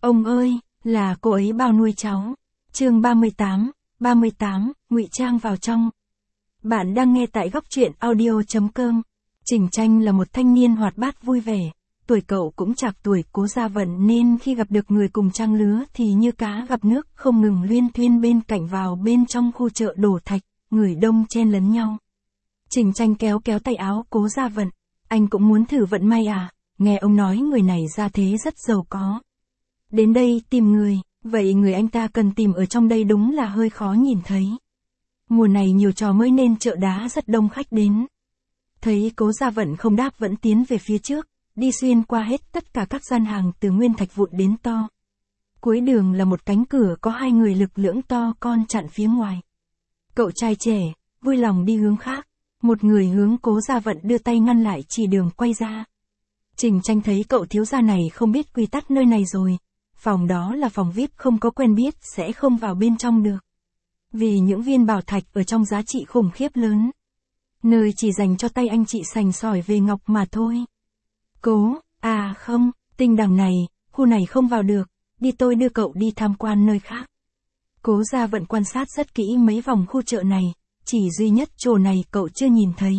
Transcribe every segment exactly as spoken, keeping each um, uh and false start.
Ông ơi, là cô ấy bao nuôi cháu. Chương ba mươi tám, ba mươi tám, ngụy trang vào trong. Bạn đang nghe tại góc truyện audio chấm com. Trình Tranh là một thanh niên hoạt bát vui vẻ, tuổi cậu cũng chạc tuổi Cố Gia Vận nên khi gặp được người cùng trang lứa thì như cá gặp nước, không ngừng luyên thuyên bên cạnh vào bên trong khu chợ đổ thạch, người đông chen lấn nhau. Trình Tranh kéo kéo tay áo Cố Gia Vận, anh cũng muốn thử vận may à, nghe ông nói người này gia thế rất giàu có. Đến đây tìm người, vậy người anh ta cần tìm ở trong đây đúng là hơi khó nhìn thấy. Mùa này nhiều trò mới nên chợ đá rất đông khách đến. Thấy Cố Gia Vận không đáp vẫn tiến về phía trước, đi xuyên qua hết tất cả các gian hàng từ nguyên thạch vụn đến to. Cuối đường là một cánh cửa có hai người lực lưỡng to con chặn phía ngoài. Cậu trai trẻ, vui lòng đi hướng khác, một người hướng Cố Gia Vận đưa tay ngăn lại chỉ đường quay ra. Trình Tranh thấy cậu thiếu gia này không biết quy tắc nơi này rồi, phòng đó là phòng vi ai pi không có quen biết sẽ không vào bên trong được. Vì những viên bảo thạch ở trong giá trị khủng khiếp lớn. Nơi chỉ dành cho tay anh chị sành sỏi về ngọc mà thôi. Cố, à không, tinh đằng này, khu này không vào được, đi tôi đưa cậu đi tham quan nơi khác. Cố Gia Vận quan sát rất kỹ mấy vòng khu chợ này, chỉ duy nhất chỗ này cậu chưa nhìn thấy.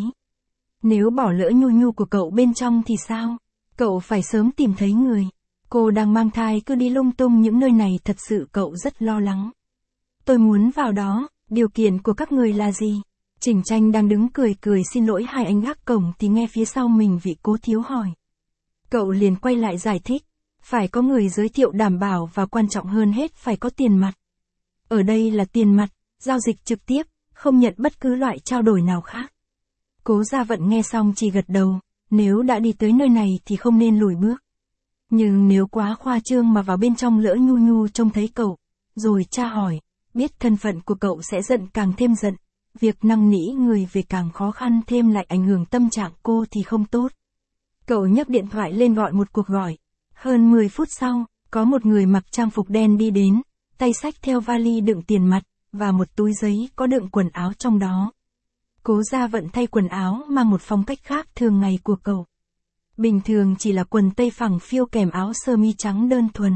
Nếu bỏ lỡ nhu nhu của cậu bên trong thì sao? Cậu phải sớm tìm thấy người. Cô đang mang thai cứ đi lung tung những nơi này thật sự cậu rất lo lắng. Tôi muốn vào đó, điều kiện của các người là gì? Trình Tranh đang đứng cười cười xin lỗi hai anh gác cổng thì nghe phía sau mình vị Cố thiếu hỏi. Cậu liền quay lại giải thích, phải có người giới thiệu đảm bảo và quan trọng hơn hết phải có tiền mặt. Ở đây là tiền mặt, giao dịch trực tiếp, không nhận bất cứ loại trao đổi nào khác. Cố Gia Vận nghe xong chỉ gật đầu, nếu đã đi tới nơi này thì không nên lùi bước. Nhưng nếu quá khoa trương mà vào bên trong lỡ nhu nhu trông thấy cậu, rồi tra hỏi, biết thân phận của cậu sẽ giận càng thêm giận, việc năn nỉ người về càng khó khăn thêm lại ảnh hưởng tâm trạng cô thì không tốt. Cậu nhấc điện thoại lên gọi một cuộc gọi. Hơn mười phút sau, có một người mặc trang phục đen đi đến, tay xách theo vali đựng tiền mặt, và một túi giấy có đựng quần áo trong đó. Cố Gia Vận thay quần áo mang một phong cách khác thường ngày của cậu. Bình thường chỉ là quần tây phẳng phiu kèm áo sơ mi trắng đơn thuần.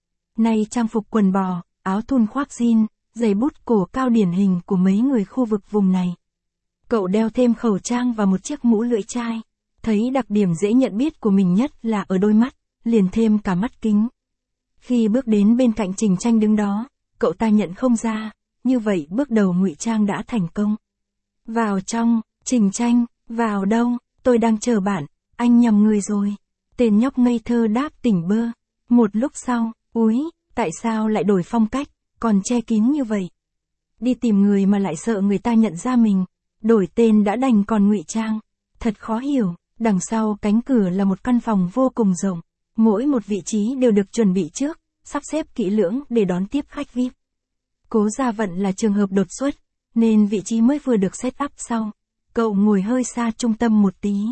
Nay trang phục quần bò, áo thun khoác jean, giày bút cổ cao điển hình của mấy người khu vực vùng này. Cậu đeo thêm khẩu trang và một chiếc mũ lưỡi chai. Thấy đặc điểm dễ nhận biết của mình nhất là ở đôi mắt, liền thêm cả mắt kính. Khi bước đến bên cạnh Trình Tranh đứng đó, cậu ta nhận không ra, như vậy bước đầu ngụy trang đã thành công. Vào trong, Trình Tranh, vào đâu, tôi đang chờ bạn, anh nhầm người rồi. Tên nhóc ngây thơ đáp tỉnh bơ. Một lúc sau, úi, tại sao lại đổi phong cách, còn che kín như vậy? Đi tìm người mà lại sợ người ta nhận ra mình, đổi tên đã đành còn ngụy trang. Thật khó hiểu, đằng sau cánh cửa là một căn phòng vô cùng rộng, mỗi một vị trí đều được chuẩn bị trước, sắp xếp kỹ lưỡng để đón tiếp khách vi ai pi. Cố Gia Vận là trường hợp đột xuất, nên vị trí mới vừa được set up sau. Cậu ngồi hơi xa trung tâm một tí.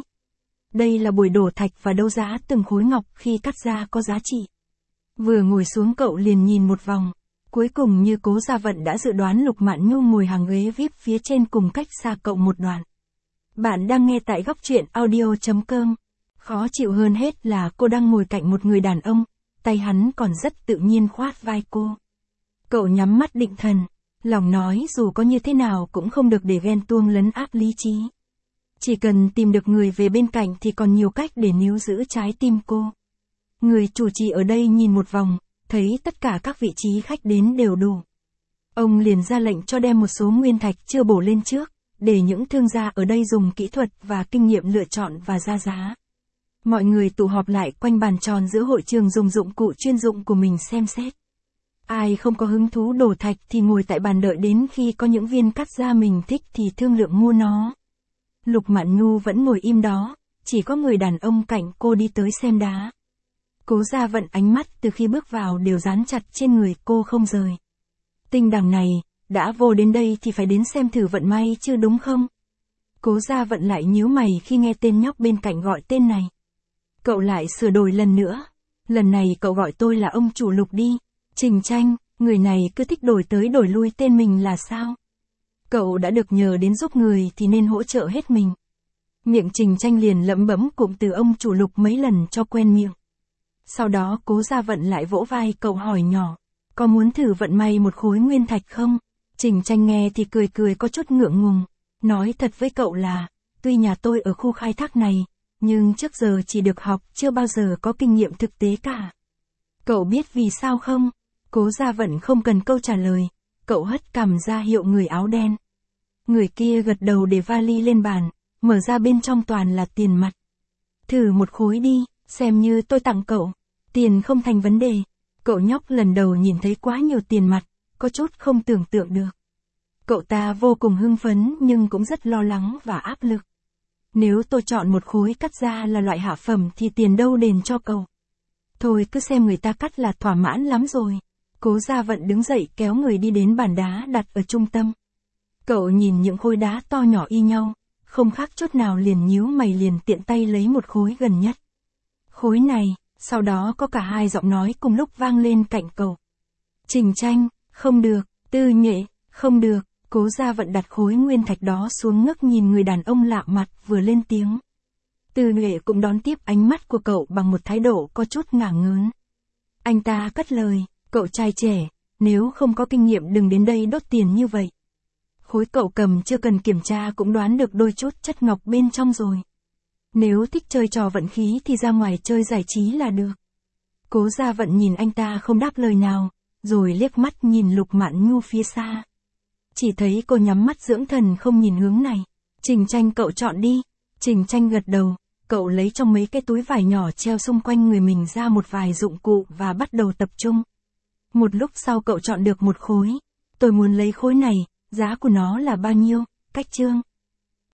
Đây là buổi đổ thạch và đấu giá từng khối ngọc khi cắt ra có giá trị. Vừa ngồi xuống cậu liền nhìn một vòng. Cuối cùng như Cố Gia Vận đã dự đoán Lục Mạn Nhu ngồi hàng ghế vi ai pi phía trên cùng cách xa cậu một đoạn. Bạn đang nghe tại góc truyện audio chấm com. Khó chịu hơn hết là cô đang ngồi cạnh một người đàn ông, tay hắn còn rất tự nhiên khoát vai cô. Cậu nhắm mắt định thần, lòng nói dù có như thế nào cũng không được để ghen tuông lấn át lý trí. Chỉ cần tìm được người về bên cạnh thì còn nhiều cách để níu giữ trái tim cô. Người chủ trì ở đây nhìn một vòng, thấy tất cả các vị trí khách đến đều đủ. Ông liền ra lệnh cho đem một số nguyên thạch chưa bổ lên trước, để những thương gia ở đây dùng kỹ thuật và kinh nghiệm lựa chọn và ra giá. Mọi người tụ họp lại quanh bàn tròn giữa hội trường dùng dụng cụ chuyên dụng của mình xem xét. Ai không có hứng thú đổ thạch thì ngồi tại bàn đợi đến khi có những viên cắt ra mình thích thì thương lượng mua nó. Lục Mạn Nhu vẫn ngồi im đó, chỉ có người đàn ông cạnh cô đi tới xem đá. Cố Gia Vận ánh mắt từ khi bước vào đều dán chặt trên người cô không rời. Tinh đằng này, đã vô đến đây thì phải đến xem thử vận may chứ đúng không? Cố Gia Vận lại nhíu mày khi nghe tên nhóc bên cạnh gọi tên này. Cậu lại sửa đổi lần nữa. Lần này cậu gọi tôi là ông chủ Lục đi. Trình Tranh, người này cứ thích đổi tới đổi lui tên mình là sao? Cậu đã được nhờ đến giúp người thì nên hỗ trợ hết mình. Miệng Trình Tranh liền lẩm bẩm cụm từ ông chủ Lục mấy lần cho quen miệng. Sau đó Cố Gia Vận lại vỗ vai cậu hỏi nhỏ, có muốn thử vận may một khối nguyên thạch không? Trình Tranh nghe thì cười cười có chút ngượng ngùng, nói thật với cậu là, tuy nhà tôi ở khu khai thác này, nhưng trước giờ chỉ được học, chưa bao giờ có kinh nghiệm thực tế cả. Cậu biết vì sao không? Cố Gia Vận không cần câu trả lời, cậu hất cằm ra hiệu người áo đen. Người kia gật đầu để vali lên bàn, mở ra bên trong toàn là tiền mặt. Thử một khối đi, xem như tôi tặng cậu, tiền không thành vấn đề. Cậu nhóc lần đầu nhìn thấy quá nhiều tiền mặt, có chút không tưởng tượng được. Cậu ta vô cùng hưng phấn nhưng cũng rất lo lắng và áp lực. Nếu tôi chọn một khối cắt ra là loại hạ phẩm thì tiền đâu đền cho cậu. Thôi cứ xem người ta cắt là thỏa mãn lắm rồi. Cố Gia Vận đứng dậy kéo người đi đến bàn đá đặt ở trung tâm. Cậu nhìn những khối đá to nhỏ y nhau, không khác chút nào liền nhíu mày liền tiện tay lấy một khối gần nhất. Khối này, sau đó có cả hai giọng nói cùng lúc vang lên cạnh cậu. Trình Tranh, không được, Tư Nhuệ, không được. Cố Gia Vận đặt khối nguyên thạch đó xuống ngước nhìn người đàn ông lạ mặt vừa lên tiếng. Tư Nhuệ cũng đón tiếp ánh mắt của cậu bằng một thái độ có chút ngả ngớn. Anh ta cất lời, cậu trai trẻ, nếu không có kinh nghiệm đừng đến đây đốt tiền như vậy. Khối cậu cầm chưa cần kiểm tra cũng đoán được đôi chút chất ngọc bên trong rồi. Nếu thích chơi trò vận khí thì ra ngoài chơi giải trí là được. Cố Gia Vận nhìn anh ta không đáp lời nào, rồi liếc mắt nhìn Lục Mạn Nhu phía xa. Chỉ thấy cô nhắm mắt dưỡng thần không nhìn hướng này. Trình Tranh cậu chọn đi. Trình Tranh gật đầu, cậu lấy trong mấy cái túi vải nhỏ treo xung quanh người mình ra một vài dụng cụ và bắt đầu tập trung. Một lúc sau cậu chọn được một khối. Tôi muốn lấy khối này, giá của nó là bao nhiêu? Cách Trương.